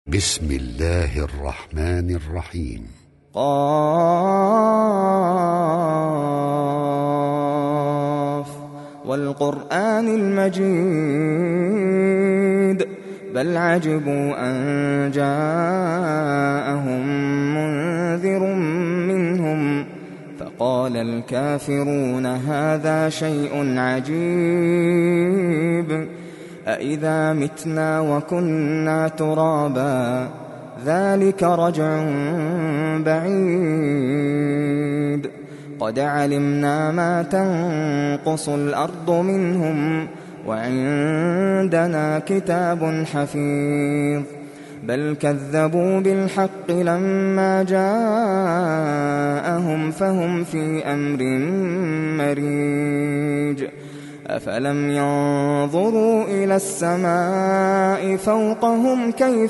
بسم الله الرحمن الرحيم. قاف والقرآن المجيد بل عجبوا أن جاءهم منذر منهم فقال الكافرون هذا شيء عجيب أإذا متنا وكنا ترابا ذلك رجع بعيد قد علمنا ما تنقص الأرض منهم وعندنا كتاب حفيظ بل كذبوا بالحق لما جاءهم فهم في أمر مريج أفلم ينظروا إلى السماء فوقهم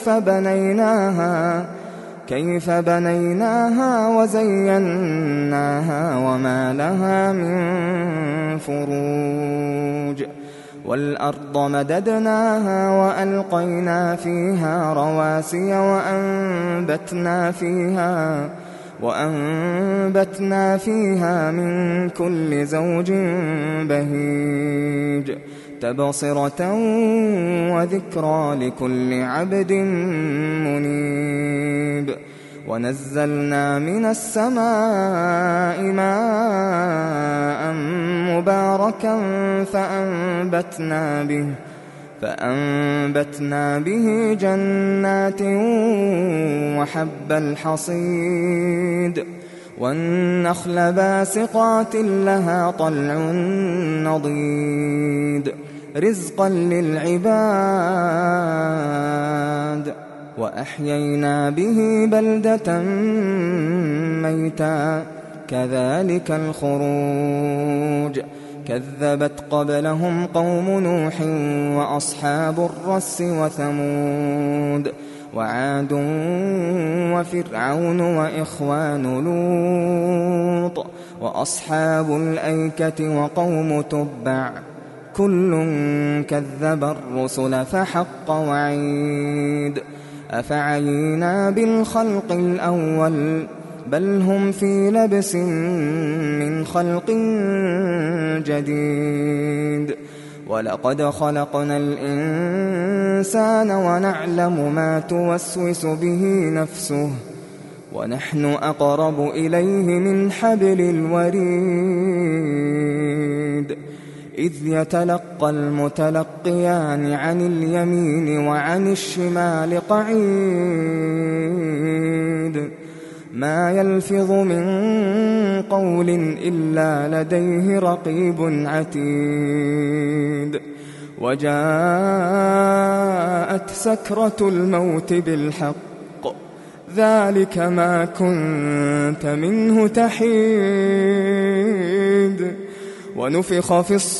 كيف بنيناها وزيناها وما لها من فروج والأرض مددناها وألقينا فيها رواسي وأنبتنا فيها من كل زوج بهيج تبصرة وذكرى لكل عبد منيب ونزلنا من السماء ماء مباركا فأنبتنا به جنات وحب الحصيد والنخل باسقات لها طلع نضيد رزقا للعباد وأحيينا به بلدة ميتا كذلك الخروج كذبت قبلهم قوم نوح وأصحاب الرس وثمود وعاد وفرعون وإخوان لوط وأصحاب الأيكة وقوم تبع كل كذب الرسل فحق وعيد أفعينا بالخلق الأول بل هم في لبس من خلق جديد ولقد خلقنا الإنسان ونعلم ما توسوس به نفسه ونحن أقرب إليه من حبل الوريد إذ يتلقى المتلقيان عن اليمين وعن الشمال قعيد ما يلفظ من قول إلا لديه رقيب عتيد وجاءت سكرة الموت بالحق ذلك ما كنت منه تحيد ونفخ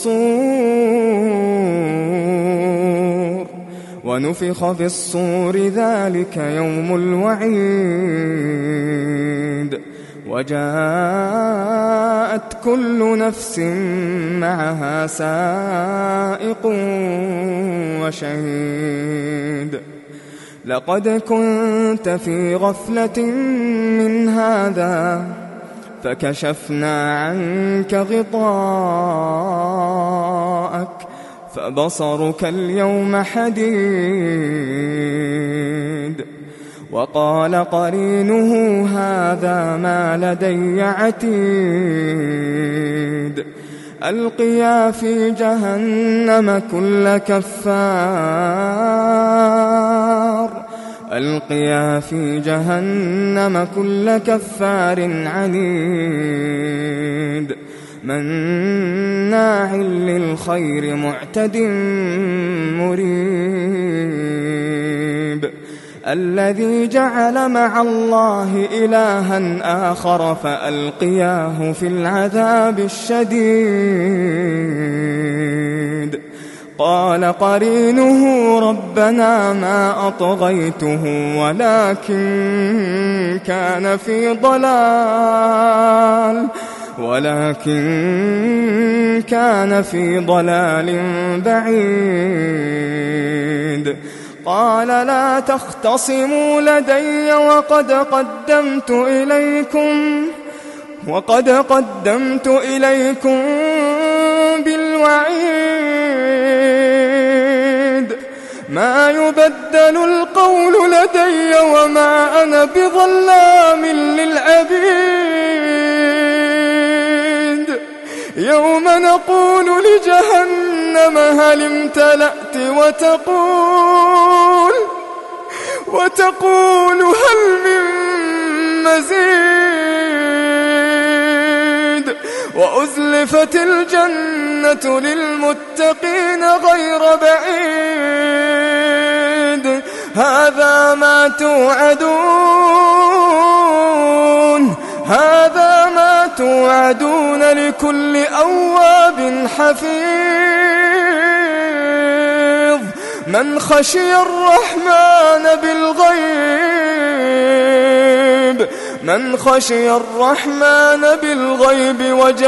في الصور ذلك يوم الوعيد وجاءت كل نفس معها سائق وشهيد لقد كنت في غفلة من هذا فكشفنا عنك غطاءك فبصرك اليوم حديد وقال قرينه هذا ما لدي عتيد ألقيا في جهنم كل كفار عنيد مناع للخير معتد مريب الذي جعل مع الله إلها آخر فألقياه في العذاب الشديد قال قرينه ربنا ما أطغيته ولكن كان في ضلال بعيد قال لا تختصموا لدي وقد قدمت إليكم بالوعيد ما يبدل القول لدي وما أنا بظلام للعبيد يوم نقول لجهنم هل امتلأت وتقول هل من مزيد وأزلفت الجنة للمتقين غير بعيد هذا ما توعدون لكل أواب حفيظ من خشي الرحمن بالغيب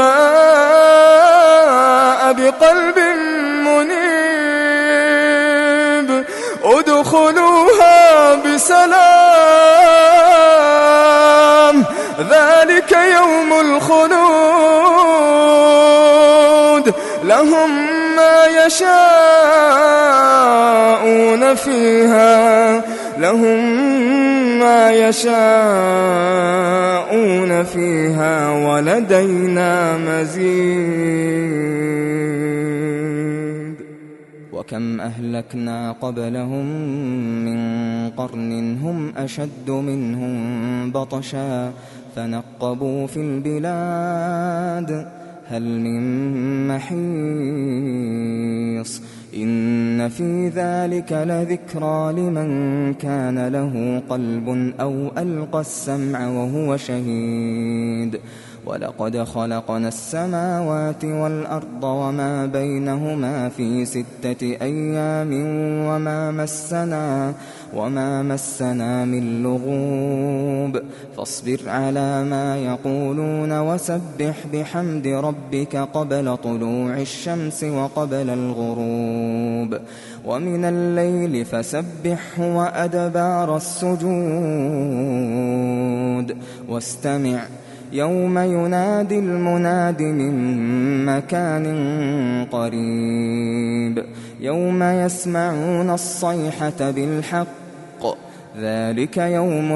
وجاء بقلب منيب ادخلوها بسلام ذلك يوم الخلود لهم ما يشاءون فيها ولدينا مزيد وكم أهلكنا قبلهم من قرن هم أشد منهم بطشا فنقبوا في البلاد هل من محيص إن في ذلك لذكرى لمن كان له قلب أو ألقى السمع وهو شهيد ولقد خلقنا السماوات والأرض وما بينهما في 6 أيام وما مسنا من لغوب فاصبر على ما يقولون وسبح بحمد ربك قبل طلوع الشمس وقبل الغروب ومن الليل فسبحه وأدبار السجود واستمع يوم ينادي المناد من مكان قريب يوم يسمعون الصيحة بالحق ذلك يوم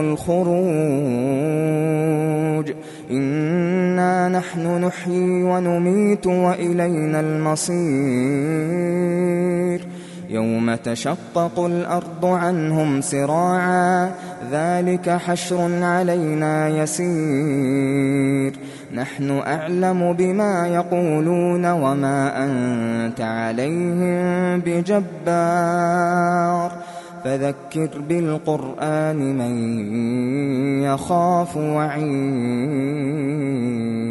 الخروج إنا نحن نحيي ونميت وإلينا المصير يوم تشقق الأرض عنهم سراعا ذلك حشر علينا يسير نحن أعلم بما يقولون وما أنت عليهم بجبار فذكر بالقرآن من يخاف وعيد